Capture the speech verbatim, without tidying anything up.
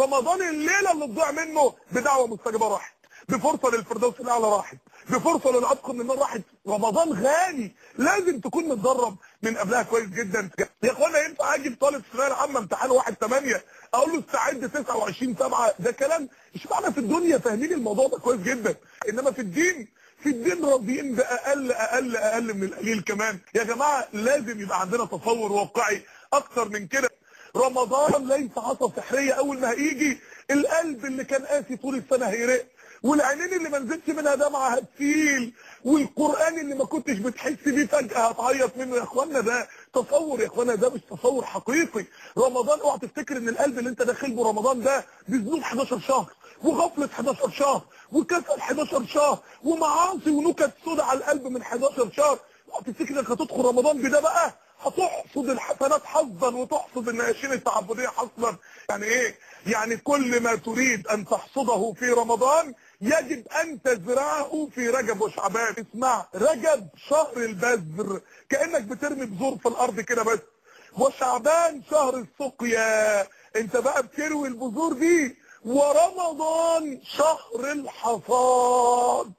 رمضان الليله اللي تضيع منه بدعوه مستجابه راحت، بفرصه للفردوس الاعلى راحت، بفرصه للعتق من النار راحت. رمضان غالي، لازم تكون متدرب من قبلها كويس جدا. يا اخوانا ينفع اجي طالب ثانويه العامه امتحان واحد تمانية اقول له استعد تسعة وعشرين سبعة؟ ده كلام مش معنى. في الدنيا فاهمين الموضوع ده كويس جدا، انما في الدين في الدين راضيين باقل اقل اقل من القليل كمان. يا جماعه لازم يبقى عندنا تصور واقعي اكتر من كده. رمضان ليس عصا سحريه اول ما هيجي القلب اللي كان قاسي طول السنه هيرق، والعينين اللي ما نزلتش منها دمعه هتسيل، والقران اللي ما كنتش بتحس بيه فجاه هتعيط منه. يا اخوانا ده تصور، يا اخوانا ده مش تصور حقيقي. رمضان اوعى تفتكر ان القلب اللي انت داخل به رمضان ده بذنوب حداشر شهر، وغفله حداشر شهر، وكسل حداشر شهر، ومعاصي ونكت سودة على القلب من حداشر شهر. اوعى تفتكر انك هتدخل رمضان بده بقى هتحصد الحسنات حظا وتحصد النياشين التعبديه حصلا. يعني ايه؟ يعني كل ما تريد ان تحصده في رمضان يجب ان تزرعه في رجب وشعبان. اسمع، رجب شهر البذر، كانك بترمي بذور في الارض كده بس، وشعبان شهر السقيا، انت بقى بتروي البذور دي، ورمضان شهر الحصاد.